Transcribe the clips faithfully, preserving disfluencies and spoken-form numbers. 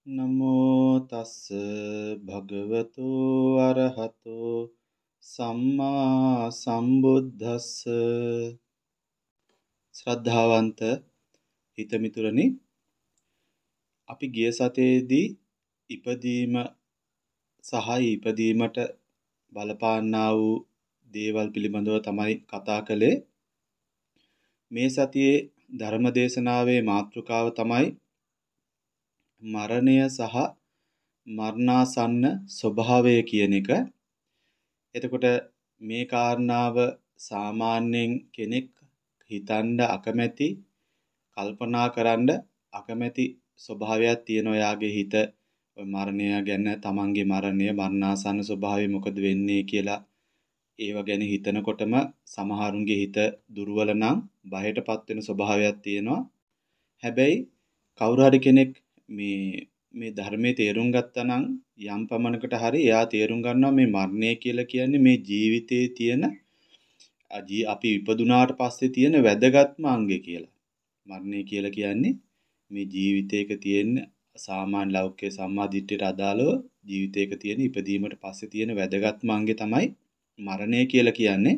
නමෝ තස්ස භගවතු අරහතෝ සම්මා සම්බුද්දස්ස ශ්‍රද්ධාවන්ත හිතමිතුරනි අපි ගිය සතේදී ඉපදීම සහ ඉපදීමට බලපාන්නා වූ දේවල් පිළිබඳව තමයි කතා කළේ. මේ සතියේ ධර්ම දේශනාවේ මාතෘකාව තමයි මරණය සහ මරණාසන්න ස්වභාවය කියන එක. එතකොට මේ කාරණාව සාමාන්‍යයෙන් කෙනෙක් හිතන්න අකමැති, කල්පනා කරන්න අකමැති ස්වභාවයක් තියෙන ඔයාගේ හිත මරණය ගැන, තමන්ගේ මරණය, මරණාසන්න ස්වභාවය මොකද වෙන්නේ කියලා ඒව ගැන හිතනකොටම සමහරුන්ගේ හිත දුර්වල නම් බයටපත් වෙන ස්වභාවයක් තියෙනවා. හැබැයි කවුරු හරි කෙනෙක් මේ මේ ධර්මයේ තේරුම් ගත්තා නම් යම් පමණකට හරි එයා තේරුම් ගන්නවා මේ මරණය කියලා කියන්නේ මේ ජීවිතයේ තියෙන අපි ඉපදුනාට පස්සේ තියෙන වැදගත්ම අංගය කියලා. මරණය කියලා කියන්නේ මේ ජීවිතයක තියෙන සාමාන්‍ය ලෞකික සම්මාදිට්ඨියට අදාළව ජීවිතයක තියෙන ඉපදීමට පස්සේ තියෙන වැදගත්ම අංගය තමයි මරණය කියලා කියන්නේ.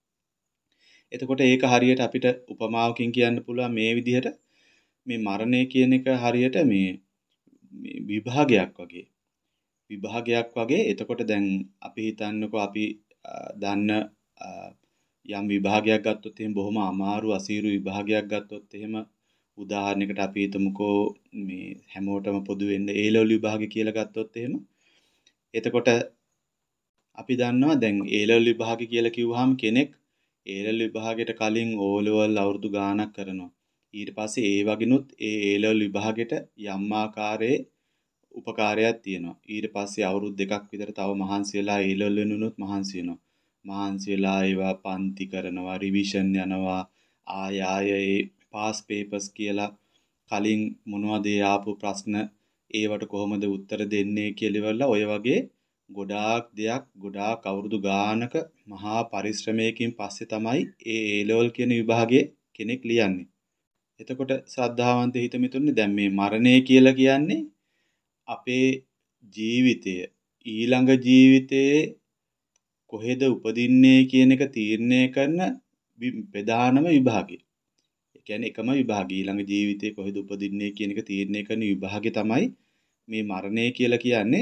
එතකොට ඒක හරියට අපිට උපමාවකින් කියන්න පුළුවන් මේ විදිහට මේ මරණය කියන එක හරියට මේ විභාගයක් වගේ. විභාගයක් වගේ. එතකොට දැන් අපි හිතන්නකෝ අපි දන්න යම් විභාගයක් ගත්තොත් එහෙම බොහොම අමාරු අසීරු විභාගයක් ගත්තොත් එහෙම උදාහරණයකට අපි හිතමුකෝ මේ හැමෝටම පොදු වෙන්න ඒ ලෙවල් විභාගය කියලා ගත්තොත් එහෙම. එතකොට අපි දන්නවා දැන් ඒ ලෙවල් විභාගය කියලා කිව්වහම කෙනෙක් ඒ ලෙවල් විභාගයට කලින් ඕ ලෙවල් අවුරුදු ගාණක් කරනවා. ඊට පස්සේ ඒ වගිනුත් ඒ ඒ ලෙවල් විභාගෙට යම් ආකාරයේ උපකාරයක් තියෙනවා. ඊට පස්සේ අවුරුදු දෙකක් විතර තව මහන්සි වෙලා ඒ ලෙවල් වෙනුනොත් මහන්සි වෙනවා. මහන්සි වෙලා ඒවා පන්ති කරනවා, රිවිෂන් යනවා, ආය ආය ඒ පාස් පේපර්ස් කියලා කලින් මොනවද ආපු ප්‍රශ්න ඒවට කොහොමද උත්තර දෙන්නේ කියලා ඉවරලා ඔය වගේ ගොඩාක් දෙයක් ගොඩාක් අවුරුදු ගානක මහා පරිශ්‍රමයකින් පස්සේ තමයි ඒ ඒ ලෙවල් කියන විභාගයේ කෙනෙක් ලියන්නේ. එතකොට ශ්‍රද්ධාවන්ත හිතමිතුනේ දැන් මේ මරණය කියලා කියන්නේ අපේ ජීවිතය ඊළඟ ජීවිතයේ කොහෙද උපදින්නේ කියන එක තීරණය කරන ප්‍රධානම විභාගය. ඒ කියන්නේ එකම විභාගය ඊළඟ ජීවිතේ කොහෙද උපදින්නේ කියන එක තීරණය කරන විභාගය තමයි මේ මරණය කියලා කියන්නේ.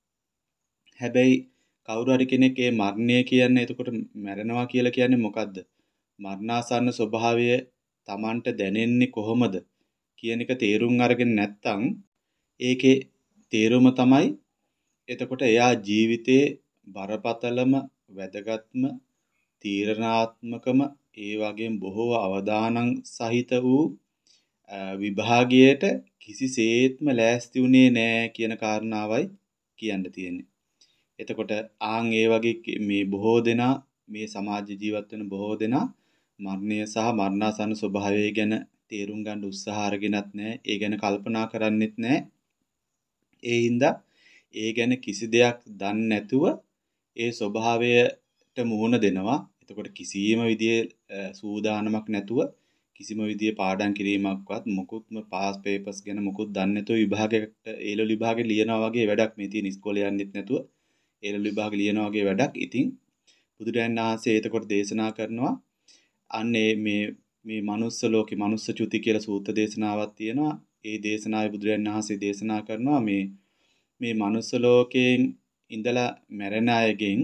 හැබැයි කවුරු හරි කෙනෙක් ඒ මරණය කියන්නේ එතකොට මැරෙනවා කියලා කියන්නේ මොකද්ද? මරණාසන්න ස්වභාවය Tamanට දැනෙන්නේ කොහොමද කියන එක තේරුම් අරගෙන නැත්නම් ඒකේ තේරුම තමයි එතකොට එයා ජීවිතේ බරපතලම වැදගත්ම තීරණාත්මකම ඒ වගේම බොහෝ අවදානම් සහිත වූ විභාගයට කිසිසේත්ම ලෑස්ති වුණේ නැහැ කියන කාරණාවයි කියන්න තියෙන්නේ. එතකොට ආන් ඒ වගේ මේ බොහෝ දෙනා මේ සමාජ ජීවත් වෙන බොහෝ දෙනා මරණය සහ මරණාසන්න ස්වභාවය ගැන තේරුම් ගන්න උත්සාහ අරගෙනත් නැහැ. ඒ ගැන කල්පනා කරන්නෙත් නැහැ. ඒ හින්දා ඒ ගැන කිසි දෙයක් දන්නේ නැතුව ඒ ස්වභාවයට මුහුණ දෙනවා. එතකොට කිසියම් විදිහේ සූදානමක් නැතුව කිසිම විදිහේ පාඩම් කිරීමක්වත් මොකුත්ම පාස් පේපර්ස් ගැන මොකුත් දන්නේ නැතුව විභාගයකට ඒ ලෙවල් විභාගෙ ලියනවා වගේ වැඩක් මේ තියෙන ඉස්කෝලේ යන්නෙත් නැතුව ඒ ලෙවල් විභාගෙ ලියනවා වගේ වැඩක්. ඉතින් බුදුරජාණන් වහන්සේ එතකොට දේශනා කරනවා අන්නේ මේ මේ manuss ලෝකේ manuss චුති කියලා සූත්‍ර දේශනාවක් තියෙනවා. ඒ දේශනාවේ බුදුරජාණන් වහන්සේ දේශනා කරනවා මේ මේ manuss ලෝකයෙන් ඉඳලා මැරෙන අයගෙන්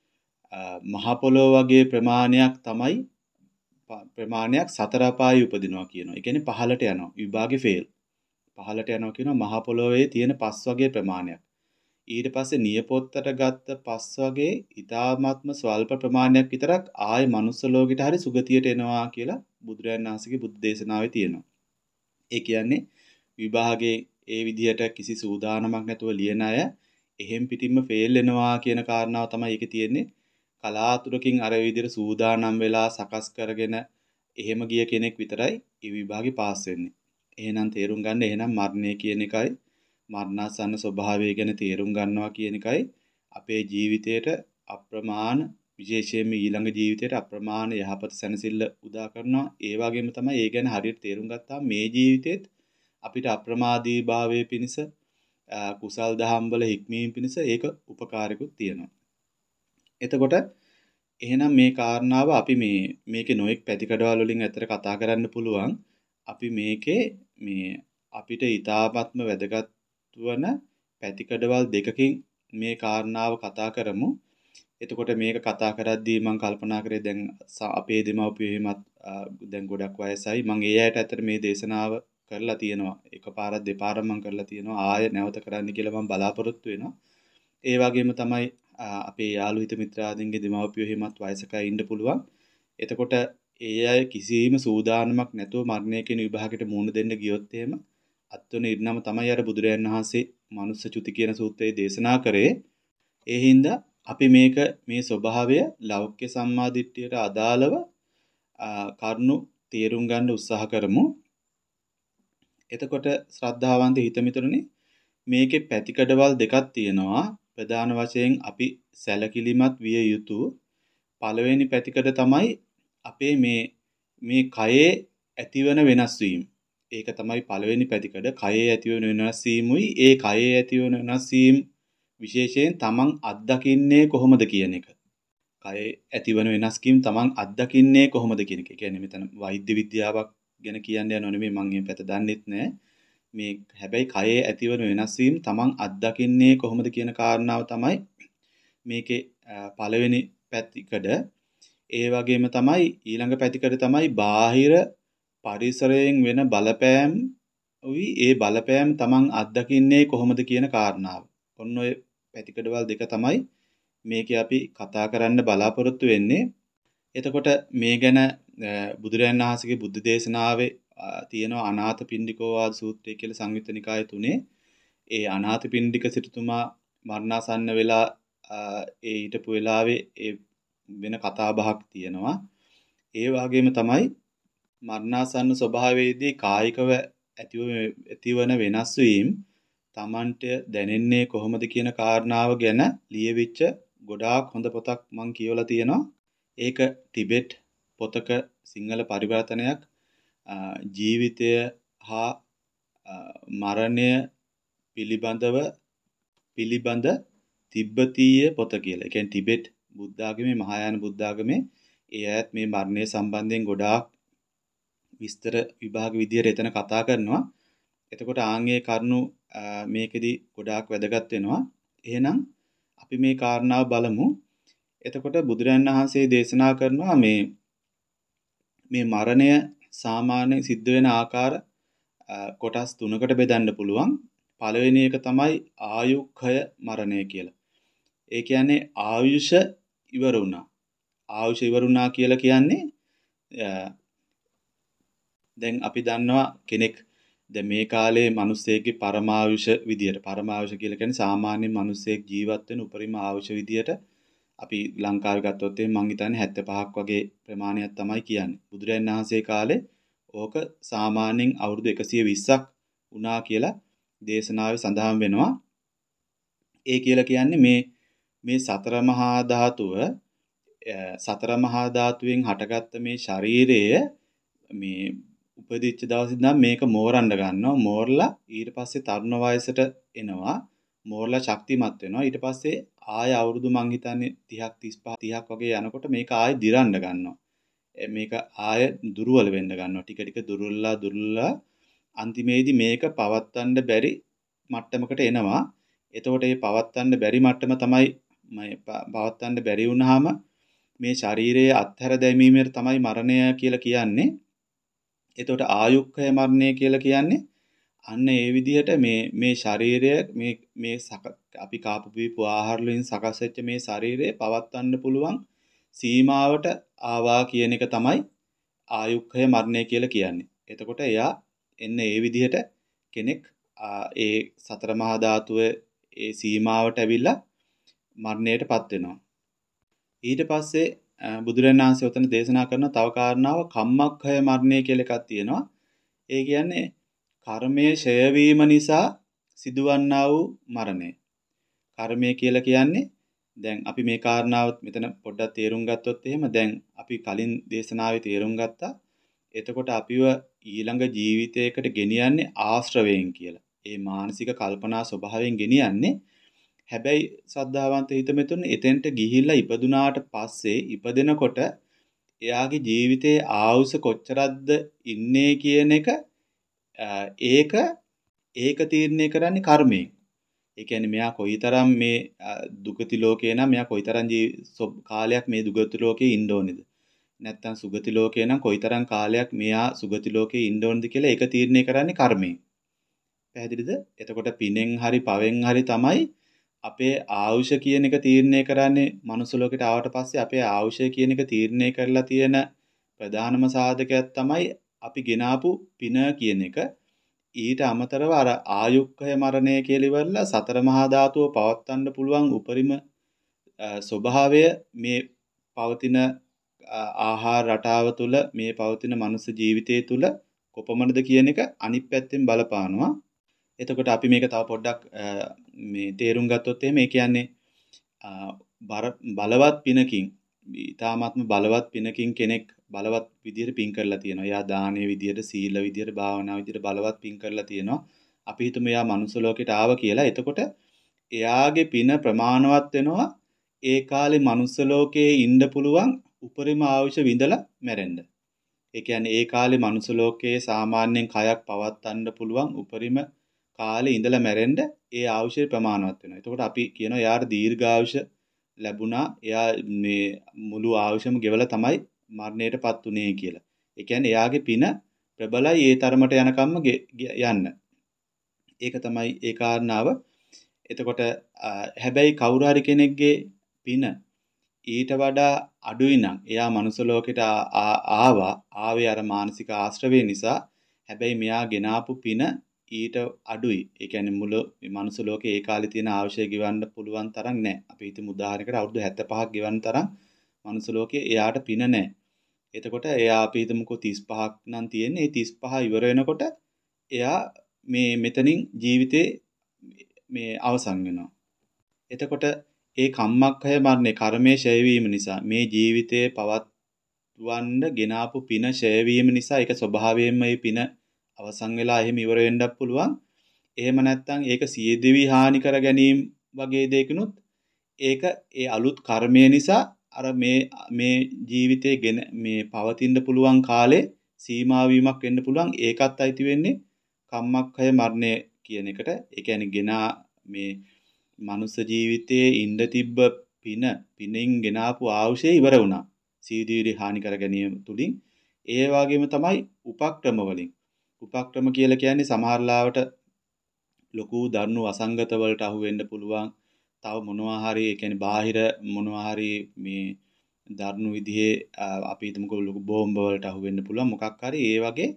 මහ පොළොව වගේ ප්‍රමාණයක් තමයි ප්‍රමාණයක් සතර අපායේ උපදිනවා කියනවා. ඒ කියන්නේ පහළට යනවා. විභාගේ ෆේල්. පහළට යනවා කියනවා මහ පොළොවේ තියෙන පස් වගේ ප්‍රමාණයක්. ඊට පස්සේ නියපොත්තට ගත්ත පස් වගේ ඊ타ත්ම ස්වල්ප ප්‍රමාණයක් විතරක් ආයේ manuss ලෝකෙට හරි සුගතියට එනවා කියලා බුදුරජාණන් වහන්සේගේ බුද්ධ දේශනාවේ තියෙනවා. ඒ කියන්නේ විභාගේ ඒ විදිහට කිසි සූදානමක් නැතුව ලියන අය එහෙම් පිටින්ම ෆේල් වෙනවා කියන කාරණාව තමයි ඒකේ තියෙන්නේ. කලාතුරකින් අර විදිහට සූදානම් වෙලා සකස් කරගෙන එහෙම ගිය කෙනෙක් විතරයි ඒ විභාගේ පාස් වෙන්නේ. එහෙනම් තේරුම් ගන්න එහෙනම් මරණය කියන එකයි මරණාසන්න ස්වභාවය ගැන තේරුම් ගන්නවා කියන එකයි අපේ ජීවිතයට අප්‍රමාණ විශේෂයෙන්ම ඊළඟ ජීවිතයට අප්‍රමාණ යහපත සැනසෙල්ල උදා කරනවා. ඒ වගේම තමයි ඒ ගැන හරියට තේරුම් ගත්තාම මේ ජීවිතෙත් අපිට අප්‍රමාදී භාවයේ පිණිස කුසල් දහම් වල හික්මීම පිණිස ඒක උපකාරකුත් තියෙනවා. එතකොට එහෙනම් මේ කාරණාව අපි මේ මේකේ නොඑක් පැතිකඩවල වලින් ඇත්තට කතා කරන්න පුළුවන්. අපි මේකේ මේ අපිට ඊ타ත්ම වැදගත් වන පැතිකඩවල් දෙකකින් මේ කාරණාව කතා කරමු. එතකොට මේක කතා කරද්දී මම කල්පනා කරේ දැන් අපේ දෙමව්පියෝ එහෙමත් දැන් ගොඩක් වයසයි. මම ඒ අයට ඇත්තට මේ දේශනාව කරලා තියෙනවා. එකපාරක් දෙපාරක් මම කරලා තියෙනවා. ආයෙ නැවත කරන්න කියලා මම බලාපොරොත්තු වෙනවා. ඒ වගේම තමයි අපේ යාළු හිත මිත්‍රාදීන්ගේ දෙමව්පියෝ එහෙමත් වයසකයි ඉන්න පුළුවන්. එතකොට ඒ අය කිසිම සූදානමක් නැතුව මරණය කියන විභාගයට මුහුණ දෙන්න ගියොත් එහෙම අත්වන ඉර්ණම තමයි අර බුදුරයන් වහන්සේ මනුස්ස චුති කියන සූත්‍රයේ දේශනා කරේ. ඒ හින්දා අපි මේක මේ ස්වභාවය ලෞකික සම්මාදිට්ඨියට අදාළව කරුණු තේරුම් ගන්න උත්සාහ කරමු. එතකොට ශ්‍රද්ධාවන්ත හිතමිතුරුනි මේකේ පැතිකඩවල් දෙකක් තියෙනවා. ප්‍රධාන වශයෙන් අපි සැලකිලිමත් විය යුතු පළවෙනි පැතිකඩ තමයි අපේ මේ මේ කයේ ඇතිවන වෙනස් වීම. ඒක තමයි පළවෙනි පැතිකඩ. කයේ ඇතිවන වෙනස් වීමුයි ඒ කයේ ඇතිවන වෙනස් වීම විශේෂයෙන් තමන් අත්දකින්නේ කොහොමද කියන එක. කයේ ඇතිවන වෙනස්කම් තමන් අත්දකින්නේ කොහොමද කියන එක. කියන්නේ මෙතන වෛද්‍ය විද්‍යාවක් ගැන කියන්න යනව නෙමෙයි මම මේ පැත්ත දන්නෙත් නෑ. මේ හැබැයි කයේ ඇතිවන වෙනස් වීම තමන් අත්දකින්නේ කොහොමද කියන කාරණාව තමයි මේකේ පළවෙනි පැතිකඩ. ඒ වගේම තමයි ඊළඟ පැතිකඩ තමයි බාහිර පරිසරයෙන් වෙන බලපෑම් උයි ඒ බලපෑම් තමන් අත්දකින්නේ කොහොමද කියන කාරණාව. ඔන්න ඔය පැතිකඩවල් දෙක තමයි මේකේ අපි කතා කරන්න බලාපොරොත්තු වෙන්නේ. එතකොට මේ ගැන බුදුරජාණන් වහන්සේගේ බුද්ධ දේශනාවේ තියෙනවා අනාථපිණ්ඩිකෝවාද සූත්‍රය කියලා සංයුත්ත නිකාය තුනේ. ඒ අනාථපිණ්ඩික සිටුතුමා මරණාසන්න වෙලා ඒ ඊටපු වෙලාවේ ඒ වෙන කතා බහක් තියෙනවා. ඒ වගේම තමයි මරණාසන්න ස්වභාවයේදී කායිකව ඇතිව ඇතිවන වෙනස් වීම තමන්ට දැනෙන්නේ කොහොමද කියන කාරණාව ගැන ලියවිච්ච ගොඩාක් හොඳ පොතක් මම කියවලා තියෙනවා. ඒක ටිබෙට් පොතක සිංහල පරිවර්තනයක් ජීවිතය හා මරණය පිළිබඳව පිළිබඳ තිබ්බතීය පොත කියලා. ඒ කියන්නේ ටිබෙට් බුද්ධ ආගමේ මහායාන බුද්ධ ආගමේ ඒ අයත් මේ මරණය සම්බන්ධයෙන් ගොඩාක් විස්තර විභාග විදියට එතන කතා කරනවා. එතකොට ආන්ගේ කරුණු මේකෙදි ගොඩාක් වැදගත් වෙනවා. එහෙනම් අපි මේ කාරණාව බලමු. එතකොට බුදුරජාණන් වහන්සේ දේශනා කරනවා මේ මේ මරණය සාමාන්‍යයෙන් සිද්ධ වෙන ආකාර කොටස් තුනකට බෙදන්න පුළුවන්. පළවෙනි එක තමයි ආයුක්ඛය මරණය කියලා. ඒ කියන්නේ ආයුෂ ඉවර වුණා. ආයුෂ ඉවර වුණා කියලා කියන්නේ දැන් අපි දන්නවා කෙනෙක් දැන් මේ කාලේ මිනිස්සෙක්ගේ පරමායුෂ විදියට පරමායුෂ කියලා කියන්නේ සාමාන්‍ය මිනිස්සෙක් ජීවත් වෙන උපරිම ආයුෂ විදියට අපි ලංකාවේ ගත්තොත් එහෙනම් මං හිතන්නේ හැත්තෑ පහක් වගේ ප්‍රමාණයක් තමයි කියන්නේ. බුදුරජාණන් වහන්සේ කාලේ ඕක සාමාන්‍යයෙන් අවුරුදු එකසිය විස්සක් වුණා කියලා දේශනාවේ සඳහන් වෙනවා. ඒ කියලා කියන්නේ මේ මේ සතර මහා ධාතුව සතර මහා ධාතුවෙන් හටගත්ත මේ ශරීරය මේ උපදිච්ච දවස් ඉඳන් මේක මෝරන්න ගන්නවා. මෝරලා ඊට පස්සේ තරුණ වයසට එනවා. මෝරලා ශක්තිමත් වෙනවා. ඊට පස්සේ ආය අවුරුදු මං හිතන්නේ තිහක් තිස්පහ තිහක් වගේ යනකොට මේක ආය දිරන්න ගන්නවා. මේක ආය දුර්වල වෙන්න ගන්නවා. ටික ටික දුර්වලලා දුර්වලලා අන්තිමේදී මේක පවත්වන්න බැරි මට්ටමකට එනවා. එතකොට මේ පවත්වන්න බැරි මට්ටම තමයි මේ පවත්වන්න බැරි වුණාම මේ ශරීරයේ අත්හැර දැමීමේ තමයි මරණය කියලා කියන්නේ. එතකොට ආයුක්ඛය මරණය කියලා කියන්නේ අන්න ඒ විදිහට මේ මේ ශරීරය මේ මේ අපි කාපු පීපු ආහාර වලින් සකස් වෙච්ච මේ ශරීරය පවත්වන්න පුළුවන් සීමාවට ආවා කියන එක තමයි ආයුක්ඛය මරණය කියලා කියන්නේ. එතකොට එයා එන්න ඒ විදිහට කෙනෙක් ඒ සතර මහා ධාතුවේ ඒ සීමාවට ඇවිල්ලා මරණයටපත් වෙනවා. ඊට පස්සේ බුදුරජාණන් වහන්සේ උතන දේශනා කරන තව කාරණාවක් කම්මක්ඛය මරණය කියලා එකක් තියෙනවා. ඒ කියන්නේ කර්මයේ ඡය වීම නිසා සිදුවන්නා වූ මරණය. කර්මය කියලා කියන්නේ දැන් අපි මේ කාරණාව මෙතන පොඩ්ඩක් තේරුම් ගත්තොත් එහෙම දැන් අපි කලින් දේශනාවේ තේරුම් ගත්තා. එතකොට අපිව ඊළඟ ජීවිතයකට ගෙනියන්නේ ආශ්‍රවයෙන් කියලා. ඒ මානසික කල්පනා ස්වභාවයෙන් ගෙනියන්නේ. හැබැයි සද්ධාවන්ත හිත මෙතුන් එතෙන්ට ගිහිල්ලා ඉපදුනාට පස්සේ ඉපදෙනකොට එයාගේ ජීවිතයේ ආයුෂ කොච්චරක්ද ඉන්නේ කියන එක ඒක ඒක තීරණය කරන්නේ කර්මයෙන්. ඒ කියන්නේ මෙයා කොයිතරම් මේ දුගති ලෝකේ නම් මෙයා කොයිතරම් කාලයක් මේ දුගති ලෝකේ ඉන්න ඕනේද? නැත්තම් සුගති ලෝකේ නම් කොයිතරම් කාලයක් මෙයා සුගති ලෝකේ ඉන්න ඕනද කියලා ඒක තීරණය කරන්නේ කර්මයෙන්. පැහැදිලිද? එතකොට පිනෙන් හරි පවෙන් හරි තමයි අපේ ආයුෂ කියන එක තීරණය කරන්නේ. මනුස්ස ලෝකෙට ආවට පස්සේ අපේ ආයුෂය කියන එක තීරණය කරලා තියෙන ප්‍රධානම සාධකයක් තමයි අපි ගෙනාපු පින කියන එක. ඊට අමතරව අර ආයුක්කය මරණය කියලා ඉවරලා සතර මහා ධාතුව පවත්වන්න පුළුවන් උපරිම ස්වභාවය මේ පවතින ආහාර රටාව තුළ මේ පවතින මනුස්ස ජීවිතය තුළ කොපමණද කියන එක අනිත් පැත්තෙන් බලපානවා. එතකොට අපි මේක තව පොඩ්ඩක් මේ තේරුම් ගත්තොත් එහෙම ඒ කියන්නේ බලවත් පිනකින් ඊ타මාත්ම බලවත් පිනකින් කෙනෙක් බලවත් විදියට පින් කරලා තියෙනවා. එයා දානයේ විදියට, සීල විදියට, භාවනා විදියට බලවත් පින් කරලා තියෙනවා. අපි හිතමු එයා මනුස්ස ලෝකෙට ආව කියලා. එතකොට එයාගේ පින ප්‍රමාණවත් වෙනවා ඒ කාලේ මනුස්ස ලෝකයේ ඉන්න පුළුවන් උපරිම ආයුෂ විඳලා මැරෙන්න. ඒ කියන්නේ ඒ කාලේ මනුස්ස ලෝකයේ සාමාන්‍යයෙන් කයක් පවත්වන්න පුළුවන් උපරිම කාලේ ඉඳලා මැරෙන්න ඒ ආයුෂය ප්‍රමාණවත් වෙනවා. එතකොට අපි කියනවා යාට දීර්ඝායුෂ ලැබුණා. එයා මේ මුළු ආයුෂම ගෙවලා තමයි මරණයටපත් උනේ කියලා. ඒ කියන්නේ එයාගේ පින ප්‍රබලයි ඒ තරමට යනකම්ම යන්න. ඒක තමයි ඒ කාරණාව. එතකොට හැබැයි කවුරු හරි කෙනෙක්ගේ පින ඊට වඩා අඩුයි නම් එයා මනුස්ස ලෝකෙට ආවා ආවේ අර මානසික ආශ්‍රවය නිසා. හැබැයි මෙයා ගෙනාපු පින ඊට අඩුයි. ඒ කියන්නේ මුළු මනුස්ස ලෝකේ ඒ කාලේ තියෙන අවශ්‍ය ගෙවන්න පුළුවන් තරම් නැහැ. අපි හිතමු උදාහරණයකට අවුරුදු හැත්තෑ පහක් ගෙවන්න තරම් මනුස්ස ලෝකේ එයාට පින නැහැ. එතකොට එයා අපි හිතමුකෝ තිස් පහක් නම් තියෙන්නේ. ඒ තිස් පහ ඉවර වෙනකොට එයා මේ මෙතනින් ජීවිතේ මේ අවසන් වෙනවා. එතකොට ඒ කම්මක්ඛය මරණය කර්මයේ ඡය වීම නිසා මේ ජීවිතයේ පවත්වන්න ගෙනාපු පින ඡය වීම නිසා ඒක ස්වභාවයෙන්ම මේ පින අවසන් වෙලා එහෙම ඉවර වෙන්නත් පුළුවන්. එහෙම නැත්නම් ඒක සියදිවි හානි කර ගැනීම වගේ දෙයකිනුත් ඒක ඒ අලුත් කර්මය නිසා අර මේ මේ ජීවිතයේ ගෙන මේ පවතින්න පුළුවන් කාලේ සීමා වීමක් වෙන්න පුළුවන්. ඒකත් අයිති වෙන්නේ කම්මක්ඛය මරණය කියන එකට. ඒ කියන්නේ ගෙනා මේ මනුස්ස ජීවිතයේ ඉඳ තිබ්බ පින පිනෙන් ගෙනාපු ආයුෂය ඉවර වුණා. සීදීවි හානි කර ගැනීම තුලින්. ඒ වගේම තමයි උපක්‍රම වලින්. උපක්‍රම කියලා කියන්නේ සමහරලාවට ලොකු දරුණු අසංගත වලට අහු වෙන්න පුළුවන්. තව මොනවා හරි ඒ කියන්නේ බාහිර මොනවා හරි මේ දරුණු විදිහේ අපි හිතමුකෝ ලොකු බෝම්බ වලට අහු වෙන්න පුළුවන්. මොකක් හරි ඒ වගේ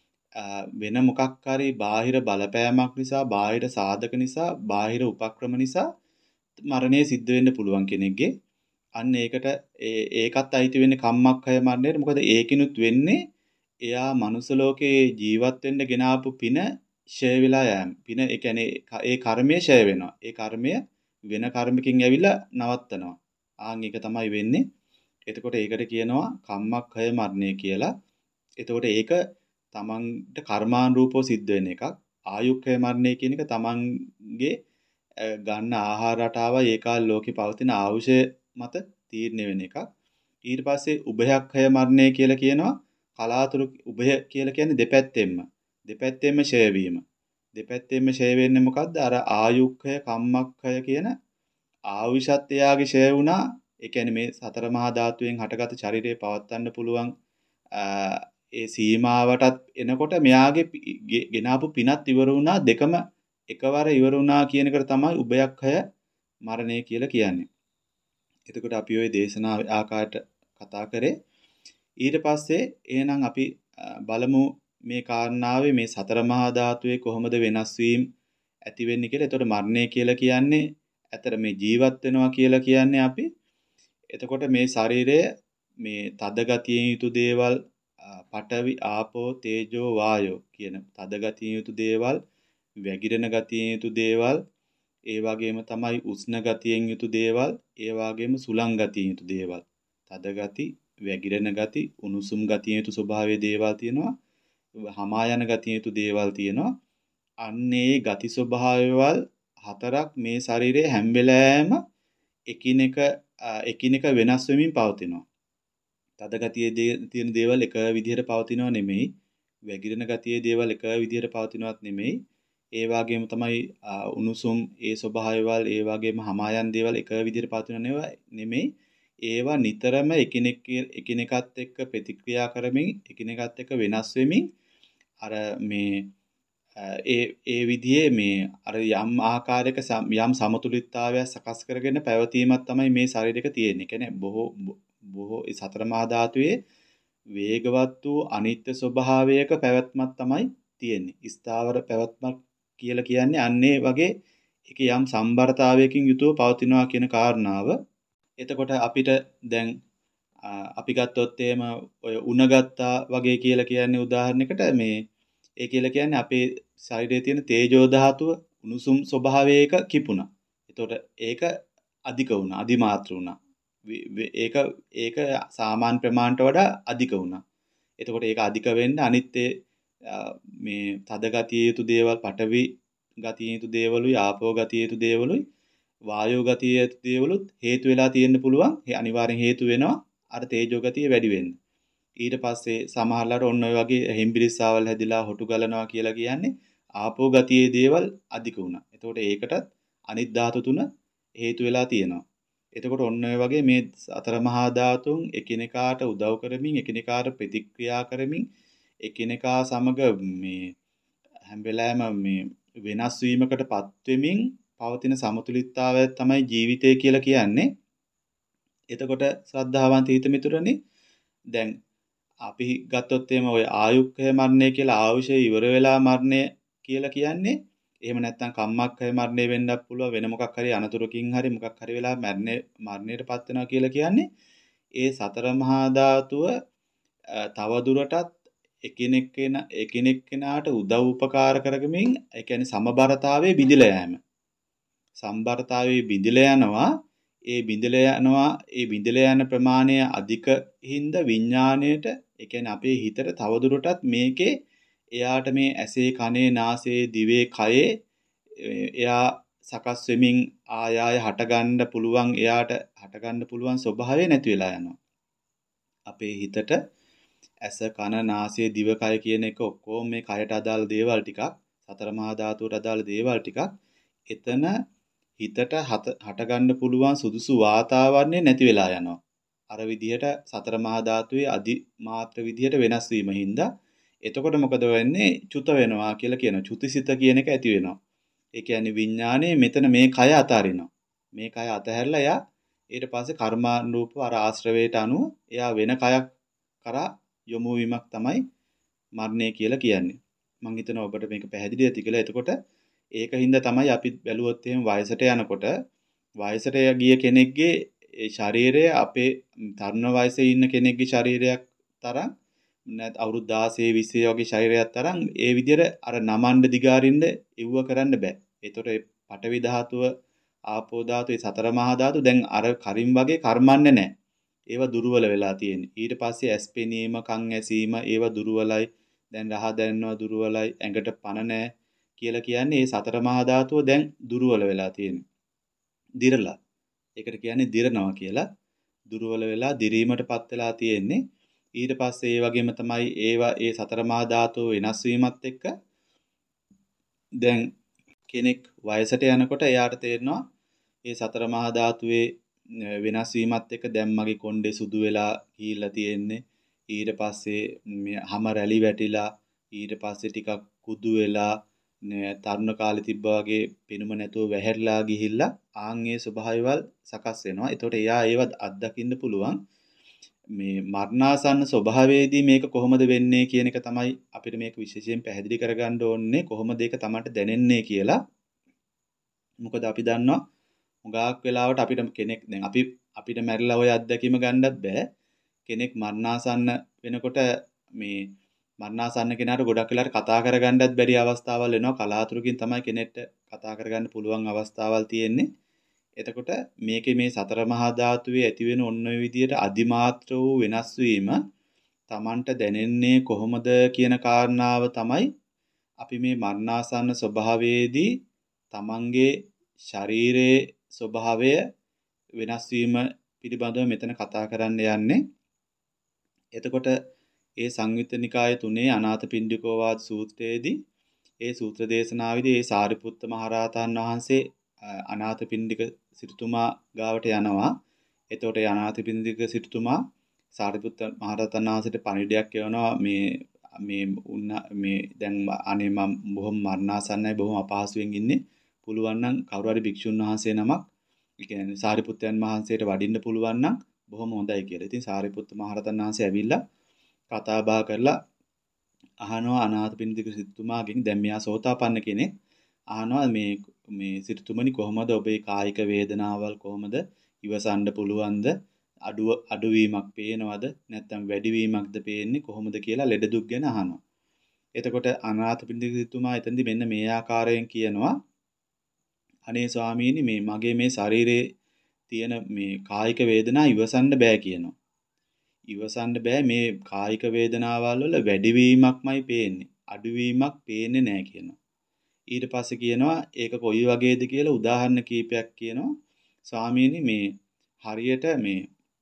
වෙන මොකක් හරි බාහිර බලපෑමක් නිසා, බාහිර සාධක නිසා, බාහිර උපක්‍රම නිසා මරණය සිද්ධ වෙන්න පුළුවන් කෙනෙක්ගේ. අන්න ඒකට ඒකත් අයිති වෙන්නේ කම්මක්ඛය මරණයට. මොකද ඒකිනුත් වෙන්නේ එයා මනුස්ස ලෝකේ ජීවත් වෙන්න ගෙනාපු පින ඡය වෙලා යෑම. පින ඒ කියන්නේ ඒ කර්මය ඡය වෙනවා. ඒ කර්මය වෙන කර්මකින් ඇවිල්ලා නවත්තනවා. ආන් ඒක තමයි වෙන්නේ. එතකොට ඒකට කියනවා කම්මක්ඛය මරණය කියලා. එතකොට ඒක තමන්ට කර්මානුරූපව සිද්ධ වෙන එකක්. ආයුක්ඛය මරණය කියන එක තමන්ගේ ගන්න ආහාර රටාව ඒ කාල ලෝකේ පවතින ආයුෂය මත තීරණය වෙන එකක්. ඊට පස්සේ උභයක්ඛය මරණය කියලා කියනවා කලාතුරු උභය කියලා කියන්නේ දෙපැත්තෙන්ම. දෙපැත්තෙන්ම ඡය වීම. දෙපැත්තෙන්ම ඡය වෙන්නේ මොකද්ද? අර ආයුක්ඛය කම්මක්ඛය කියන ආයුෂත් එයාගේ ඡය වුණා. ඒ කියන්නේ මේ සතර මහා ධාතුවෙන් හටගත් ශරීරය පවත්වන්න පුළුවන් ඒ සීමාවටත් එනකොට මෙයාගේ ගෙනාපු පිනත් ඉවර වුණා. දෙකම එකවර ඉවර වුණා කියන එකට තමයි උභයක්ඛය මරණය කියලා කියන්නේ. එතකොට අපි ওই දේශනා ආකාරයට කතා කරේ. ඊට පස්සේ එහෙනම් අපි බලමු මේ කාරණාවේ මේ සතර මහා ධාතුවේ කොහොමද වෙනස් වීම ඇති වෙන්නේ කියලා. එතකොට මරණය කියලා කියන්නේ ඇතර මේ ජීවත් වෙනවා කියලා කියන්නේ අපි. එතකොට මේ ශරීරය මේ තද ගතියෙන් යුතු දේවල් පඨවි ආපෝ තේජෝ වායෝ කියන තද ගතියෙන් යුතු දේවල්, වැగిරෙන ගතියෙන් යුතු දේවල්, ඒ වගේම තමයි උෂ්ණ ගතියෙන් යුතු දේවල්, ඒ වගේම සුලං ගතියෙන් යුතු දේවල්. තද ගති, වැగిරෙන ගති, උණුසුම් ගතියෙන් යුතු ස්වභාවයේ දේවල් තියෙනවා. හමා යන ගතියෙන් යුතු දේවල් තියෙනවා. අන්නේ ගති ස්වභාවයවල් හතරක් මේ ශරීරයේ හැම වෙලාවෙම එකිනෙක එකිනෙක වෙනස් වෙමින් පවතිනවා. තද ගතියේ තියෙන දේවල් එක විදිහට පවතිනව නෙමෙයි. වැగిරෙන ගතියේ දේවල් එක විදිහට පවතිනවත් නෙමෙයි. ඒ වගේම තමයි උණුසුම් ඒ ස්වභාවයවල් ඒ වගේම හමායන් දේවල් එක විදිහට පවතිනව නෙමෙයි. ඒවා නිතරම එකිනෙක එකිනෙකත් එක්ක ප්‍රතික්‍රියා කරමින් එකිනෙකත් එක්ක වෙනස් වෙමින් අර මේ ඒ ඒ විදිහේ මේ අර යම් ආකාරයක යම් සමතුලිතතාවයක් සකස් කරගෙන පැවතීමක් තමයි මේ ශරීරයක තියෙන්නේ. කියන්නේ බොහෝ බොහෝ සතර මහා ධාතුවේ වේගවත් වූ අනිත්‍ය ස්වභාවයක පැවැත්මක් තමයි තියෙන්නේ. ස්ථාවර පැවැත්මක් කියලා කියන්නේ අන්නේ වගේ ඒක යම් සම්බරතාවයකින් යුතුව පවතිනවා කියන කාරණාව. එතකොට අපිට දැන් අපි ගත්තොත් එහෙම ඔය උණ ගත්තා වගේ කියලා කියන්නේ උදාහරණයකට මේ ඒ කියලා කියන්නේ අපේ ශරීරයේ තියෙන තේජෝ ධාතුව උණුසුම් ස්වභාවයක කිපුණා. එතකොට ඒක අධික වුණා, අධිමාත්‍ර වුණා. ඒක ඒක සාමාන්‍ය ප්‍රමාණයට වඩා අධික වුණා. එතකොට ඒක අධික වෙන්න අනිත් මේ තද ගතිය යුතු දේවල්, පඨවි ගතිය යුතු දේවලුයි, ආපෝ ගතිය යුතු දේවලුයි, වායෝ ගතිය යුතු දේවලුත් හේතු වෙලා තියෙන්න පුළුවන්. ඒ අනිවාර්යෙන් හේතු වෙනවා අර තේජෝ ගතිය වැඩි වෙන්න. ඊට පස්සේ සමහරලාට ඔන්න ඔය වගේ හෙම්බිරිස්සාවල් හැදිලා හොටු ගලනවා කියලා කියන්නේ ආපෝ ගතියේ දේවල් අධික වුණා. එතකොට ඒකටත් අනිත් ධාතු තුන හේතු වෙලා තියෙනවා. එතකොට ඔන්න ඔය වගේ මේ අතර මහා ධාතුන් එකිනෙකාට උදව් කරමින් එකිනෙකාට ප්‍රතික්‍රියා කරමින් එකිනෙකා සමග මේ හැම වෙලාවෙම මේ වෙනස් වීමකටපත් වෙමින් පවතින සමතුලිතතාවය තමයි ජීවිතය කියලා කියන්නේ. එතකොට ශ්‍රද්ධාවන්ත හිත මිතුරනේ දැන් අපි ගත්තොත් එහෙම ඔය ආයුක්ඛය මරණය කියලා ආයුෂය ඉවර වෙලා මරණය කියලා කියන්නේ එහෙම නැත්නම් කම්මක්ඛය මරණය වෙන්නත් පුළුවන් වෙන මොකක් හරි අනතුරකින් හරි මොකක් හරි වෙලා මරණය මරණයටපත් වෙනවා කියලා කියන්නේ ඒ සතර මහා ධාතුව තව දුරටත් එකිනෙක එකිනෙක කෙනාට උදව් උපකාර කරගමින් ඒ කියන්නේ සමබරතාවයේ බිඳිලා යෑම. සම්බරතාවයේ බිඳිලා යනවා ඒ බිඳිලා යනවා ඒ බිඳිලා යන ප්‍රමාණය අධික හින්දා විඥාණයට ඒ කියන්නේ අපේ හිතට තවදුරටත් මේකේ එයාට මේ ඇසේ කනේ නාසයේ දිවේ කයේ එයා සකස් වෙමින් ආය ආය හටගන්න පුළුවන් එයාට හටගන්න පුළුවන් ස්වභාවය නැති වෙලා යනවා. අපේ හිතට ඇස කන නාසය දිව කය කියන එක ඔක්කොම මේ කයට අදාළ දේවල් ටිකක් සතර මහා ධාතුවට අදාළ දේවල් ටිකක් එතන හිතට හටගන්න පුළුවන් සුදුසු වාතාවරණය නැති වෙලා යනවා. අර විදිහට සතර මහා ධාතුවේ අදි මාත්‍ර විදිහට වෙනස් වීම හින්දා එතකොට මොකද වෙන්නේ? චුත වෙනවා කියලා කියනවා. චුතිසිත කියන එක ඇති වෙනවා. ඒ කියන්නේ විඥානයේ මෙතන මේ කය අතාරිනවා. මේ කය අතහැරලා එයා ඊට පස්සේ කර්මානුරූපව අර ආශ්‍රවයට අනුව එයා වෙන කයක් කරා යොමු වීමක් තමයි මරණය කියලා කියන්නේ. මම හිතනවා ඔබට මේක පැහැදිලි ඇති කියලා. එතකොට ඒකින්ද තමයි අපි බැලුවොත් එහෙම වයසට යනකොට වයසට ගිය කෙනෙක්ගේ ඒ ශරීරය අපේ තරුණ වයසේ ඉන්න කෙනෙක්ගේ ශරීරයක් තරම් නැත් අවුරුදු දාසය විසි වගේ ශරීරයක් තරම් ඒ විදිහට අර නමන්න දිගාරින්න ඉව්ව කරන්න බෑ. ඒතකොට ඒ පඨවි ධාතුව, ආපෝ ධාතුව, සතර මහා ධාතු දැන් අර කරින් වගේ කර්මන්නේ නැහැ. ඒවා දුර්වල වෙලා තියෙන්නේ. ඊට පස්සේ ඇස් පෙනීම, කන් ඇසීම ඒවා දුර්වලයි. දැන් රහ දැනෙනවා දුර්වලයි. ඇඟට පණ නැහැ කියලා කියන්නේ මේ සතර මහා ධාතුව දැන් දුර්වල වෙලා තියෙන්නේ. දිරලා. ඒකට කියන්නේ දිරනවා කියලා. දුර්වල වෙලා දිරීමටපත් වෙලා තියෙන්නේ. ඊට පස්සේ ඒ වගේම තමයි ඒවා ඒ සතර මහා ධාතුව වෙනස් වීමත් එක්ක දැන් කෙනෙක් වයසට යනකොට එයාට තේරෙනවා මේ සතර මහා ධාතුවේ වෙනස් වීමත් එක්ක දැන් මගේ කොණ්ඩේ සුදු වෙලා ගිහිල්ලා තියෙන්නේ. ඊට පස්සේ මේ හැම රැලි වැටිලා ඊට පස්සේ ටිකක් කුදු වෙලා තරුණ කාලේ තිබ්බා වගේ පෙනුම නැතුව වැහැරිලා ගිහිල්ලා ආන්ගේ ස්වභාවයවල් සකස් වෙනවා. ඒතකොට එයා ඒව අත්දකින්න පුළුවන්. මේ මරණාසන්න ස්වභාවයේදී මේක කොහොමද වෙන්නේ කියන එක තමයි අපිට මේක විශේෂයෙන් පැහැදිලි කරගන්න ඕනේ. කොහොමද ඒක තමන්ට දැනෙන්නේ කියලා. මොකද අපි දන්නවා හුඟක් වෙලාවට අපිට කෙනෙක් දැන් අපි අපිට මැරිලා ওই අත්දැකීම ගන්නත් බෑ. කෙනෙක් මරණාසන්න වෙනකොට මේ මරණාසන්න කෙනාට ගොඩක් වෙලාවට කතා කරගන්නත් බැරි අවස්ථාවල් එනවා. කලාතුරකින් තමයි කෙනෙක්ට කතා කරගන්න පුළුවන් අවස්ථාවල් තියෙන්නේ. එතකොට මේකේ මේ සතර මහා ධාතුවේ ඇති වෙන ඔන්න ඔය විදියට අදිමාත්‍ර වූ වෙනස් වීම Tamanට දැනෙන්නේ කොහොමද කියන කාරණාව තමයි අපි මේ මරණාසන්න ස්වභාවයේදී තමන්ගේ ශරීරයේ ස්වභාවය වෙනස් වීම පිළිබඳව මෙතන කතා කරන්න යන්නේ. එතකොට ඒ සංයුත්ත නිකාය තුනේ අනාථපිණ්ඩිකෝවාද සූත්‍රයේදී ඒ සූත්‍ර දේශනාවේදී ඒ සාරිපුත්ත මහරහතන් වහන්සේ අනාථපිණ්ඩික සිටුතුමා ගාවට යනවා. එතකොට ඒ අනාථපිණ්ඩික සිටුතුමා සාරිපුත්ත මහරහතන් වහන්සේට පණිවිඩයක් කියනවා මේ මේ උන්න මේ දැන් අනේ මම බොහොම මරණාසන්නයි බොහොම අපහසුයෙන් ඉන්නේ. පුළුවන් නම් කවුරු හරි භික්ෂුන් වහන්සේ නමක් ඒ කියන්නේ සාරිපුත්තයන් වහන්සේට වඩින්න පුළුවන් නම් බොහොම හොඳයි කියලා. ඉතින් සාරිපුත්ත මහරහතන් වහන්සේ ඇවිල්ලා කතා බහ කරලා අහනවා අනාථපිණ්ඩික සිටුතුමාගෙන් දැන් මෙයා සෝතාපන්න කෙනෙක් අහනවා මේ මේ සිටුතුමනි කොහොමද ඔබේ කායික වේදනාවල් කොහොමද ඉවසන්න පුළුවන්ද අඩුව අඩුවීමක් පේනවද නැත්නම් වැඩිවීමක්ද පේන්නේ කොහොමද කියලා ලෙඩ දුක් ගැන අහනවා. එතකොට අනාථපිණ්ඩික සිටුතුමා එතෙන්දි මෙන්න මේ ආකාරයෙන් කියනවා අනේ ස්වාමීනි මේ මගේ මේ ශරීරයේ තියෙන මේ කායික වේදනා ඉවසන්න බෑ කියනවා. ඉවසන්න බෑ මේ කායික වේදනාවල් වල වැඩිවීමක්මයි පේන්නේ. අඩුවීමක් පේන්නේ නෑ කියනවා. ඊට පස්සේ කියනවා ඒක කොයි වගේද කියලා උදාහරණ කීපයක් කියනවා. ස්වාමීනි මේ හරියට මේ